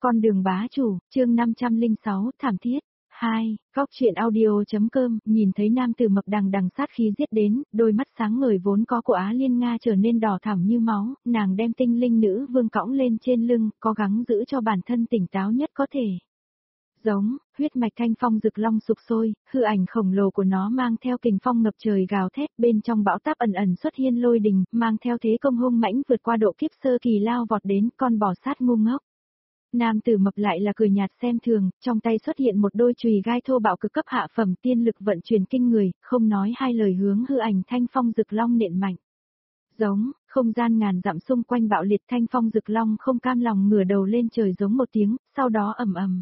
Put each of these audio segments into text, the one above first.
Con đường bá chủ, chương 506, thảm thiết. 2. Góc truyện audio.com, nhìn thấy nam tử mập đằng đằng sát khí giết đến, đôi mắt sáng ngời vốn có của Á Liên Nga trở nên đỏ thẳm như máu, nàng đem tinh linh nữ vương cõng lên trên lưng, cố gắng giữ cho bản thân tỉnh táo nhất có thể. Giống, huyết mạch thanh phong rực long sục sôi, hư ảnh khổng lồ của nó mang theo kình phong ngập trời gào thét, bên trong bão táp ẩn ẩn xuất hiện lôi đình, mang theo thế công hung mãnh vượt qua độ kiếp sơ kỳ lao vọt đến, con bò sát ngu ngốc. Nam tử mập lại là cười nhạt xem thường, trong tay xuất hiện một đôi chùy gai thô bạo cực cấp hạ phẩm tiên lực vận chuyển kinh người, không nói hai lời hướng hư ảnh thanh phong rực long nện mạnh. Giống, không gian ngàn dặm xung quanh bạo liệt thanh phong rực long không cam lòng ngửa đầu lên trời giống một tiếng, sau đó ầm ầm.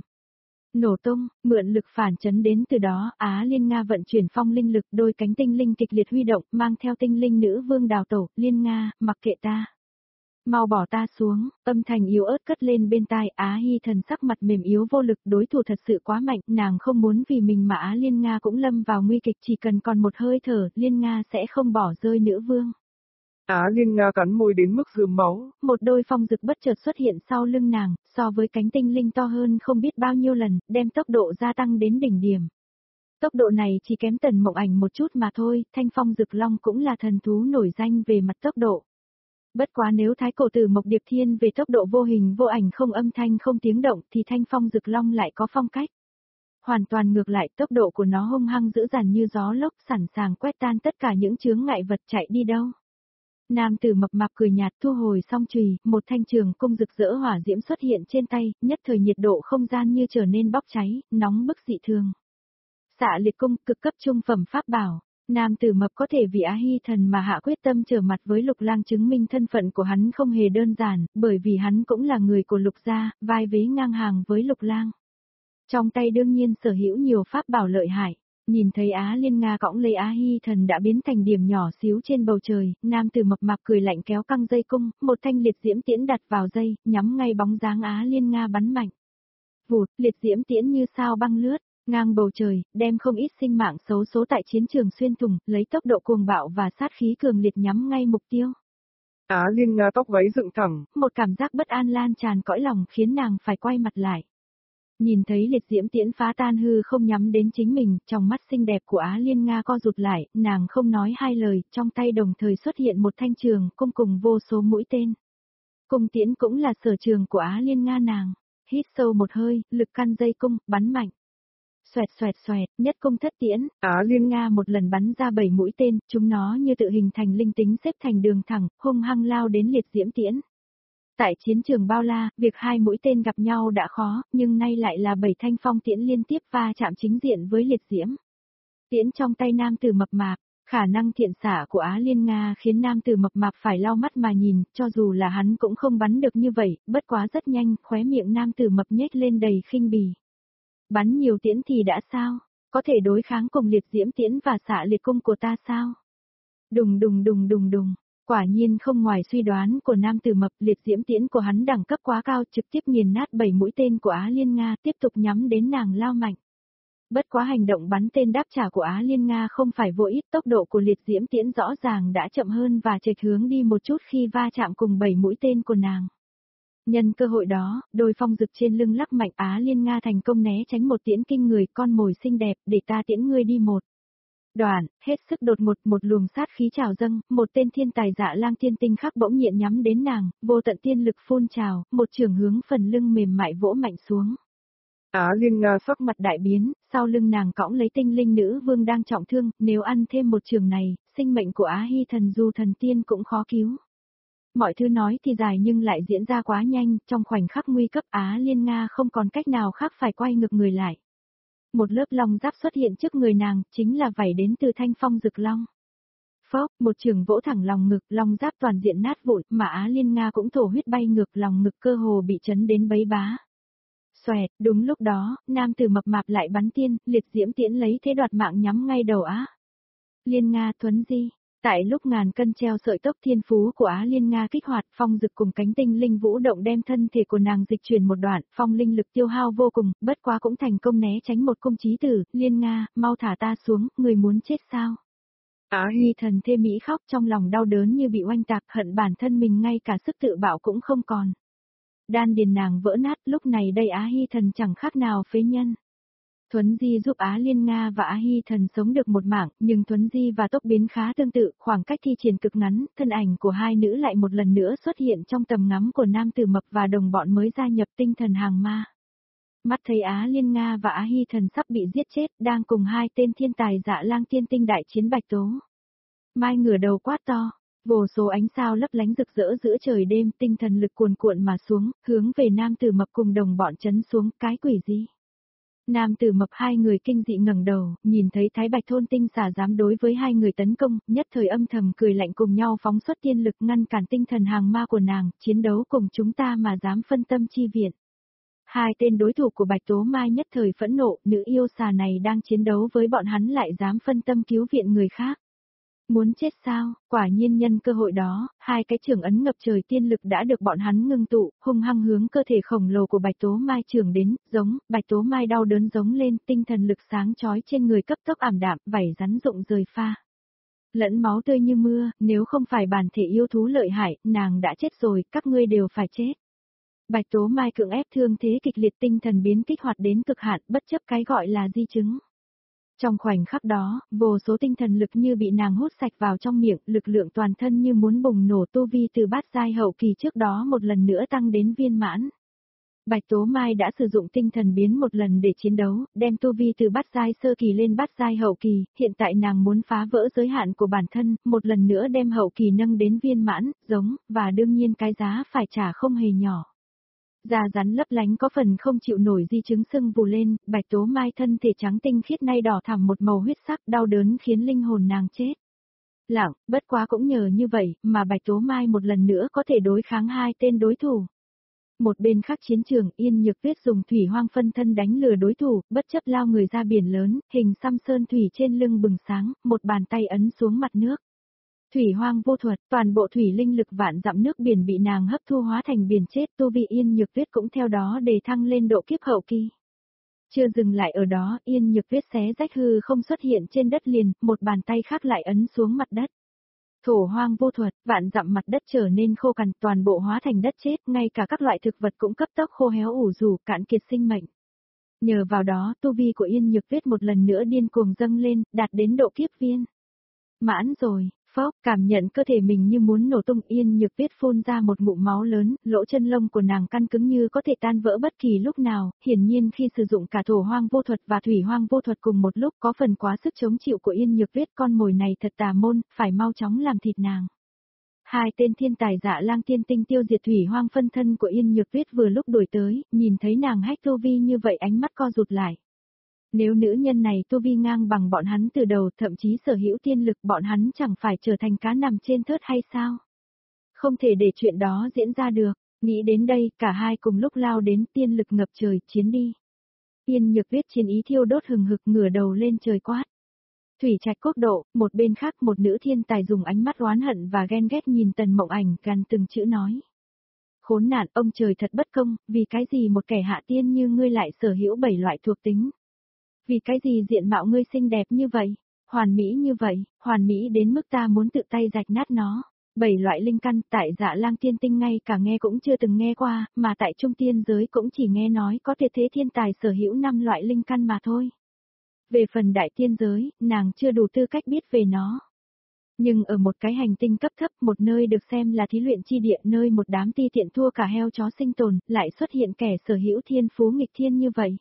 Nổ tung, mượn lực phản chấn đến từ đó, Á Liên Nga vận chuyển phong linh lực, đôi cánh tinh linh kịch liệt huy động, mang theo tinh linh nữ vương đào tổ, Liên Nga, mặc kệ ta. Mau bỏ ta xuống, âm thanh yếu ớt cất lên bên tai, Á Hy Thần sắc mặt mềm yếu vô lực, đối thủ thật sự quá mạnh, nàng không muốn vì mình mà Á Liên Nga cũng lâm vào nguy kịch, chỉ cần còn một hơi thở, Liên Nga sẽ không bỏ rơi nữ vương. Á Liên Nga cắn môi đến mức rườm máu. Một đôi phong rực bất chợt xuất hiện sau lưng nàng, so với cánh tinh linh to hơn không biết bao nhiêu lần, đem tốc độ gia tăng đến đỉnh điểm. Tốc độ này chỉ kém Tần Mộng Ảnh một chút mà thôi, thanh phong rực long cũng là thần thú nổi danh về mặt tốc độ. Bất quá nếu thái cổ tử Mộc Điệp Thiên về tốc độ vô hình vô ảnh không âm thanh không tiếng động thì thanh phong rực long lại có phong cách. Hoàn toàn ngược lại, tốc độ của nó hung hăng dữ dằn như gió lốc, sẵn sàng quét tan tất cả những chướng ngại vật, chạy đi đâu. Nam tử mập mạp cười nhạt thu hồi song chùy, một thanh trường cung rực rỡ hỏa diễm xuất hiện trên tay, nhất thời nhiệt độ không gian như trở nên bốc cháy, nóng bức dị thường. Xạ liệt cung, cực cấp trung phẩm pháp bảo. Nam tử mập có thể vì Á Hy Thần mà hạ quyết tâm trở mặt với Lục Lang, chứng minh thân phận của hắn không hề đơn giản, bởi vì hắn cũng là người của Lục gia, vai vế ngang hàng với Lục Lang. Trong tay đương nhiên sở hữu nhiều pháp bảo lợi hại. Nhìn thấy Á Liên Nga cõng lấy Á Hy Thần đã biến thành điểm nhỏ xíu trên bầu trời, nam tử mập mạp cười lạnh kéo căng dây cung, một thanh liệt diễm tiễn đặt vào dây, nhắm ngay bóng dáng Á Liên Nga bắn mạnh. Vụt, liệt diễm tiễn như sao băng lướt ngang bầu trời, đem không ít sinh mạng xấu số tại chiến trường xuyên thủng, lấy tốc độ cuồng bạo và sát khí cường liệt nhắm ngay mục tiêu. Á Liên Nga tóc gáy dựng thẳng. Một cảm giác bất an lan tràn cõi lòng khiến nàng phải quay mặt lại. Nhìn thấy liệt diễm tiễn phá tan hư không nhắm đến chính mình, trong mắt xinh đẹp của Á Liên Nga co rụt lại, nàng không nói hai lời, trong tay đồng thời xuất hiện một thanh trường cung cùng vô số mũi tên. Cung tiễn cũng là sở trường của Á Liên Nga nàng. Hít sâu một hơi, lực căn dây cung, bắn mạnh. Xoẹt xoẹt xoẹt, nhất cung thất tiễn, Á Liên Nga một lần bắn ra 7 mũi tên, chúng nó như tự hình thành linh tính xếp thành đường thẳng, hung hăng lao đến liệt diễm tiễn. Tại chiến trường bao la, việc 2 mũi tên gặp nhau đã khó, nhưng nay lại là 7 thanh phong tiễn liên tiếp va chạm chính diện với liệt diễm. Tiễn trong tay nam tử mập mạp, khả năng thiện xạ của Á Liên Nga khiến nam tử mập mạp phải lau mắt mà nhìn, cho dù là hắn cũng không bắn được như vậy, bất quá rất nhanh, khóe miệng nam tử mập nhếch lên đầy khinh bỉ. Bắn nhiều tiễn thì đã sao? Có thể đối kháng cùng liệt diễm tiễn và xạ liệt cung của ta sao? Đùng đùng đùng đùng đùng. Quả nhiên không ngoài suy đoán của nam tử mập, liệt diễm tiễn của hắn đẳng cấp quá cao, trực tiếp nghiền nát 7 mũi tên của Á Liên Nga, tiếp tục nhắm đến nàng lao mạnh. Bất quá hành động bắn tên đáp trả của Á Liên Nga không phải vô ích, tốc độ của liệt diễm tiễn rõ ràng đã chậm hơn và chệch hướng đi một chút khi va chạm cùng 7 mũi tên của nàng. Nhân cơ hội đó, đôi phong rực trên lưng lắc mạnh, Á Liên Nga thành công né tránh một tiễn kinh người, con mồi xinh đẹp, để ta tiễn ngươi đi một. Đoạn, hết sức đột ngột, một luồng sát khí trào dâng, một tên thiên tài Dạ Lang thiên tinh khắc bỗng nhiên nhắm đến nàng, vô tận tiên lực phun trào, một trường hướng phần lưng mềm mại vỗ mạnh xuống. Á Liên Nga sắc mặt đại biến, sau lưng nàng cõng lấy tinh linh nữ vương đang trọng thương, nếu ăn thêm một trường này, sinh mệnh của Á Hy Thần dù thần tiên cũng khó cứu. Mọi thứ nói thì dài nhưng lại diễn ra quá nhanh, trong khoảnh khắc nguy cấp Á Liên Nga không còn cách nào khác phải quay ngược người lại. Một lớp long giáp xuất hiện trước người nàng, chính là vảy đến từ thanh phong rực long. Phốc, một trường vỗ thẳng lòng ngực, long giáp toàn diện nát vụn, mà Á Liên Nga cũng thổ huyết bay ngược, lòng ngực cơ hồ bị chấn đến bấy bá. Xoẹt, đúng lúc đó, nam tử mập mạp lại bắn tiên, liệt diễm tiễn lấy thế đoạt mạng nhắm ngay đầu Á Liên Nga thuấn di. Tại lúc ngàn cân treo sợi tóc, thiên phú của Á Liên Nga kích hoạt, phong rực cùng cánh tinh linh vũ động đem thân thể của nàng dịch chuyển một đoạn, phong linh lực tiêu hao vô cùng, bất quá cũng thành công né tránh một cung chí tử. Liên Nga, mau thả ta xuống, người muốn chết sao? Á Hy Thần thê mỹ khóc, trong lòng đau đớn như bị oanh tạc, hận bản thân mình ngay cả sức tự bảo cũng không còn. Đan điền nàng vỡ nát, lúc này đây Á Hy Thần chẳng khác nào phế nhân. Thuấn Di giúp Á Liên Nga và Á Hy Thần sống được một mảng, nhưng Thuấn Di và Tốc Biến khá tương tự, khoảng cách thi triển cực ngắn, thân ảnh của hai nữ lại một lần nữa xuất hiện trong tầm ngắm của nam tử mập và đồng bọn mới gia nhập tinh thần hàng ma. Mắt thấy Á Liên Nga và Á Hy Thần sắp bị giết chết, đang cùng hai tên thiên tài Dạ Lang Tiên Tinh đại chiến Bạch Tố Mai ngửa đầu quát to. Vô số ánh sao lấp lánh rực rỡ giữa trời đêm, tinh thần lực cuồn cuộn mà xuống, hướng về nam tử mập cùng đồng bọn chấn xuống, cái quỷ gì? Nam tử mập hai người kinh dị ngẩng đầu, nhìn thấy Thái Bạch thôn tinh xà dám đối với hai người tấn công, nhất thời âm thầm cười lạnh cùng nhau phóng xuất tiên lực ngăn cản tinh thần hàng ma của nàng, chiến đấu cùng chúng ta mà dám phân tâm chi viện. Hai tên đối thủ của Bạch Tố Mai nhất thời phẫn nộ, nữ yêu xà này đang chiến đấu với bọn hắn lại dám phân tâm cứu viện người khác. Muốn chết sao, quả nhiên nhân cơ hội đó, hai cái trường ấn ngập trời tiên lực đã được bọn hắn ngưng tụ, hung hăng hướng cơ thể khổng lồ của Bạch Tố Mai trường đến, Bạch Tố Mai đau đớn giống lên, tinh thần lực sáng chói trên người cấp tốc ảm đạm, vảy rắn rụng rời pha. Lẫn máu tươi như mưa, nếu không phải bản thể yêu thú lợi hại, nàng đã chết rồi, các ngươi đều phải chết. Bạch Tố Mai cưỡng ép thương thế kịch liệt tinh thần biến kích hoạt đến cực hạn, bất chấp cái gọi là di chứng. Trong khoảnh khắc đó, vô số tinh thần lực như bị nàng hút sạch vào trong miệng, lực lượng toàn thân như muốn bùng nổ, tu vi từ bát giai hậu kỳ trước đó một lần nữa tăng đến viên mãn. Bạch Tố Mai đã sử dụng tinh thần biến một lần để chiến đấu, đem tu vi từ bát giai sơ kỳ lên bát giai hậu kỳ, hiện tại nàng muốn phá vỡ giới hạn của bản thân, một lần nữa đem hậu kỳ nâng đến viên mãn, và đương nhiên cái giá phải trả không hề nhỏ. Da rắn lấp lánh có phần không chịu nổi di chứng sưng vù lên, Bạch Tố Mai thân thể trắng tinh khiết nay đỏ thẳm một màu huyết sắc, đau đớn khiến linh hồn nàng chết lặng, bất quá cũng nhờ như vậy mà Bạch Tố Mai một lần nữa có thể đối kháng hai tên đối thủ. Một bên khác chiến trường, Yên Nhược Tuyết dùng thủy hoang phân thân đánh lừa đối thủ, bất chấp lao người ra biển lớn, hình xăm sơn thủy trên lưng bừng sáng, một bàn tay ấn xuống mặt nước. Thủy hoang vô thuật, toàn bộ thủy linh lực vạn dặm nước biển bị nàng hấp thu hóa thành biển chết, tu vi Yên Nhược Tuyết cũng theo đó đề thăng lên độ kiếp hậu kỳ. Chưa dừng lại ở đó, Yên Nhược Tuyết xé rách hư không xuất hiện trên đất liền, một bàn tay khác lại ấn xuống mặt đất. Thổ hoang vô thuật, vạn dặm mặt đất trở nên khô cằn, toàn bộ hóa thành đất chết, ngay cả các loại thực vật cũng cấp tốc khô héo ủ rũ, cạn kiệt sinh mệnh. Nhờ vào đó, tu vi của Yên Nhược Tuyết một lần nữa điên cuồng dâng lên, đạt đến độ kiếp viên. Mãn rồi. Phốc, cảm nhận cơ thể mình như muốn nổ tung, Yên Nhược Tuyết phun ra một ngụm máu lớn, lỗ chân lông của nàng căng cứng như có thể tan vỡ bất kỳ lúc nào, hiển nhiên khi sử dụng cả thổ hoang vô thuật và thủy hoang vô thuật cùng một lúc có phần quá sức chống chịu của Yên Nhược Tuyết, con mồi này thật tà môn, phải mau chóng làm thịt nàng. Hai tên thiên tài Dạ Lang Tiên Tinh tiêu diệt thủy hoang phân thân của Yên Nhược Tuyết vừa lúc đuổi tới, nhìn thấy nàng hách tu vi như vậy ánh mắt co rụt lại. Nếu nữ nhân này tu vi ngang bằng bọn hắn từ đầu, thậm chí sở hữu tiên lực, bọn hắn chẳng phải trở thành cá nằm trên thớt hay sao? Không thể để chuyện đó diễn ra được. Nghĩ đến đây, cả hai cùng lúc lao đến, tiên lực ngập trời, chiến đi. Yên Nhược Tuyết chiến ý thiêu đốt hừng hực, ngửa đầu lên trời quát. Thủy Trạch Quốc độ, một bên khác một nữ thiên tài dùng ánh mắt oán hận và ghen ghét nhìn Tần Mộng Ảnh, gằn từng chữ nói. Khốn nạn, ông trời thật bất công, vì cái gì một kẻ hạ tiên như ngươi lại sở hữu 7 loại thuộc tính? Vì cái gì diện mạo ngươi xinh đẹp như vậy, hoàn mỹ như vậy, hoàn mỹ đến mức ta muốn tự tay rạch nát nó. 7 loại linh căn tại Dạ Lang Tiên Tinh ngay cả nghe cũng chưa từng nghe qua, mà tại Trung Tiên giới cũng chỉ nghe nói có tuyệt thế thiên tài sở hữu 5 loại linh căn mà thôi. Về phần đại tiên giới, nàng chưa đủ tư cách biết về nó. Nhưng ở một cái hành tinh cấp thấp, một nơi được xem là thí luyện chi địa, nơi một đám ti tiện thua cả heo chó sinh tồn, lại xuất hiện kẻ sở hữu thiên phú nghịch thiên như vậy.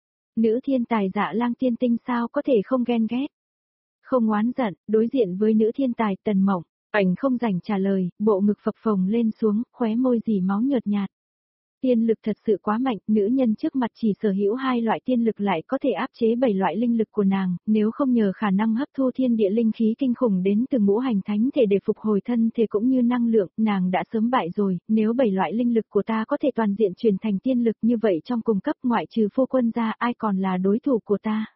Nữ thiên tài Dạ Lang Tiên Tinh sao có thể không ghen ghét. Không oán giận, đối diện với nữ thiên tài Tần Mộng Ảnh không rảnh trả lời, bộ ngực phập phồng lên xuống, khóe môi dì máu nhợt nhạt. Tiên lực thật sự quá mạnh, nữ nhân trước mặt chỉ sở hữu 2 loại tiên lực lại có thể áp chế 7 loại linh lực của nàng, nếu không nhờ khả năng hấp thu thiên địa linh khí kinh khủng đến từ ngũ hành thánh thể để phục hồi thân thể cũng như năng lượng, nàng đã sớm bại rồi, nếu 7 loại linh lực của ta có thể toàn diện truyền thành tiên lực như vậy trong cùng cấp ngoại trừ Phu Quân ra ai còn là đối thủ của ta.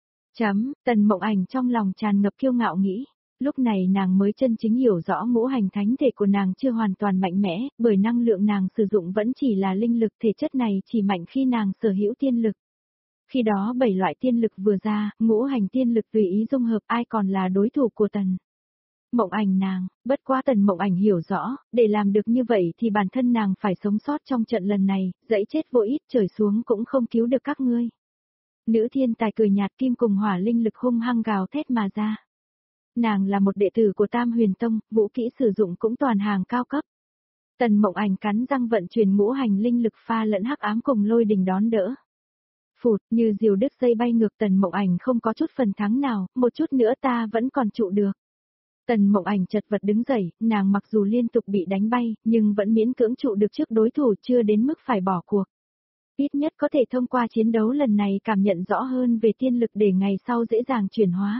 Tần Mộng Ảnh trong lòng tràn ngập kiêu ngạo nghĩ. Lúc này nàng mới chân chính hiểu rõ ngũ hành thánh thể của nàng chưa hoàn toàn mạnh mẽ, bởi năng lượng nàng sử dụng vẫn chỉ là linh lực, thể chất này chỉ mạnh khi nàng sở hữu tiên lực. Khi đó 7 loại tiên lực vừa ra, ngũ hành tiên lực tùy ý dung hợp ai còn là đối thủ của Tần Mộng Ảnh nàng, bất quá Tần Mộng Ảnh hiểu rõ, để làm được như vậy thì bản thân nàng phải sống sót trong trận lần này, dẫy chết vô ít trời xuống cũng không cứu được các ngươi. Nữ thiên tài cười nhạt, kim cùng hỏa linh lực hung hăng gào thét mà ra. Nàng là một đệ tử của Tam Huyền Tông, vũ kỹ sử dụng cũng toàn hàng cao cấp. Tần Mộng Ảnh cắn răng vận chuyển ngũ hành linh lực pha lẫn hắc ám cùng lôi đình đón đỡ. Phụt, như diều đứt dây bay ngược, Tần Mộng Ảnh không có chút phần thắng nào, một chút nữa ta vẫn còn trụ được. Tần Mộng Ảnh chật vật đứng dậy, nàng mặc dù liên tục bị đánh bay, nhưng vẫn miễn cưỡng trụ được trước đối thủ, chưa đến mức phải bỏ cuộc. Ít nhất có thể thông qua chiến đấu lần này cảm nhận rõ hơn về tiên lực để ngày sau dễ dàng chuyển hóa.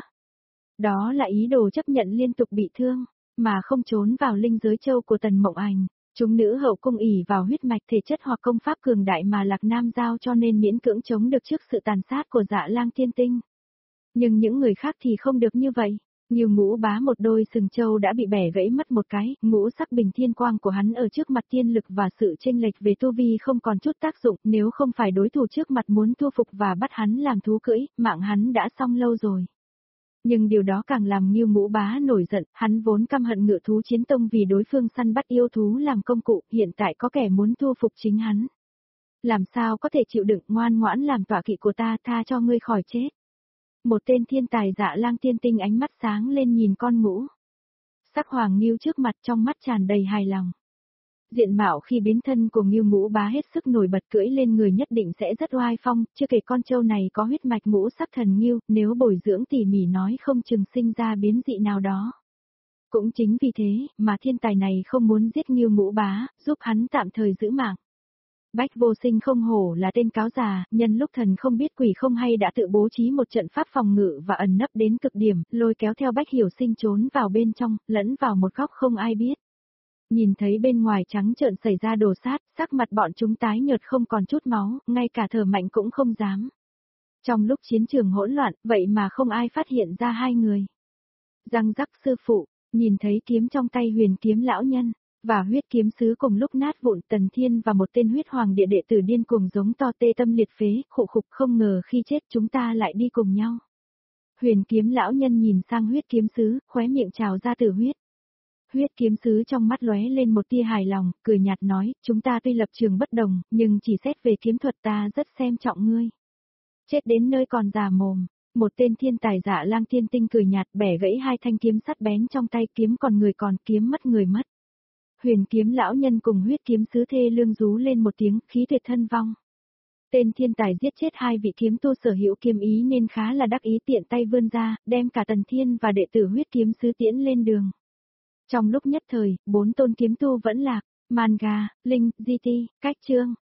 Đó là ý đồ chấp nhận liên tục bị thương, mà không trốn vào linh giới châu của Tần Mộng Ảnh. Chúng nữ hậu cung ỷ vào huyết mạch thể chất hoặc công pháp cường đại mà Lạc Nam giao cho nên miễn cưỡng chống được trước sự tàn sát của Dạ Lang Tiên Tinh. Nhưng những người khác thì không được như vậy. Như Ngũ Bá một đôi sừng châu đã bị bẻ gãy mất một cái, ngũ sắc bình thiên quang của hắn ở trước mặt tiên lực và sự chênh lệch về tu vi không còn chút tác dụng, nếu không phải đối thủ trước mặt muốn thu phục và bắt hắn làm thú cưỡi, mạng hắn đã xong lâu rồi. Nhưng điều đó càng làm Ngưu Ngũ Bá nổi giận, hắn vốn căm hận Ngự Thú Chiến Tông vì đối phương săn bắt yêu thú làm công cụ, hiện tại có kẻ muốn thu phục chính hắn. Làm sao có thể chịu đựng, ngoan ngoãn làm tọa kỵ của ta, tha cho ngươi khỏi chết. Một tên thiên tài Dạ Lang Tiên Tinh ánh mắt sáng lên nhìn con ngũ. Sắc Hoàng Ngưu trước mặt trong mắt tràn đầy hài lòng. Diện mạo khi biến thân của Ngưu Ngũ Bá hết sức nổi bật, cưỡi lên người nhất định sẽ rất oai phong, chưa kể con trâu này có huyết mạch ngũ sắc thần ngưu, nếu bồi dưỡng tỉ mỉ nói không chừng sinh ra biến dị nào đó. Cũng chính vì thế, mà thiên tài này không muốn giết Ngưu Ngũ Bá, giúp hắn tạm thời giữ mạng. Bách Vô Sinh không hổ là tên cáo già, nhân lúc thần không biết quỷ không hay đã tự bố trí một trận pháp phòng ngự và ẩn nấp đến cực điểm, lôi kéo theo Bách Hiểu Sinh trốn vào bên trong, lẫn vào một góc không ai biết. Nhìn thấy bên ngoài trắng trợn xảy ra đồ sát, sắc mặt bọn chúng tái nhợt không còn chút máu, ngay cả thở mạnh cũng không dám. Trong lúc chiến trường hỗn loạn, vậy mà không ai phát hiện ra hai người. Răng rắc sư phụ, nhìn thấy kiếm trong tay Huyền Kiếm lão nhân, và huyết kiếm sứ cùng lúc nát vụn, Tần Thiên và một tên huyết hoàng địa đệ tử điên cuồng giống to tê tâm liệt phế, khụ khục, không ngờ khi chết chúng ta lại đi cùng nhau. Huyền Kiếm lão nhân nhìn sang huyết kiếm sứ, khóe miệng trào ra tử huyết. Huyết kiếm sứ trong mắt lóe lên một tia hài lòng, cười nhạt nói, chúng ta tuy lập trường bất đồng, nhưng chỉ xét về kiếm thuật ta rất xem trọng ngươi. Chết đến nơi còn già mồm, một tên thiên tài Dạ Lang Tiên Tinh cười nhạt bẻ gãy hai thanh kiếm sắt bén trong tay, kiếm còn người còn, kiếm mất người mất. Huyền Kiếm lão nhân cùng huyết kiếm sứ thê lương rú lên một tiếng, khí tuyệt thân vong. Tên thiên tài giết chết hai vị kiếm tu sở hữu kiếm ý nên khá là đắc ý, tiện tay vươn ra, đem cả Tần Thiên và đệ tử huyết kiếm sứ tiễn lên đường. Trong lúc nhất thời, 4 tôn kiếm tu vẫn lạc, Manga, Linh, GT, Cách Chương.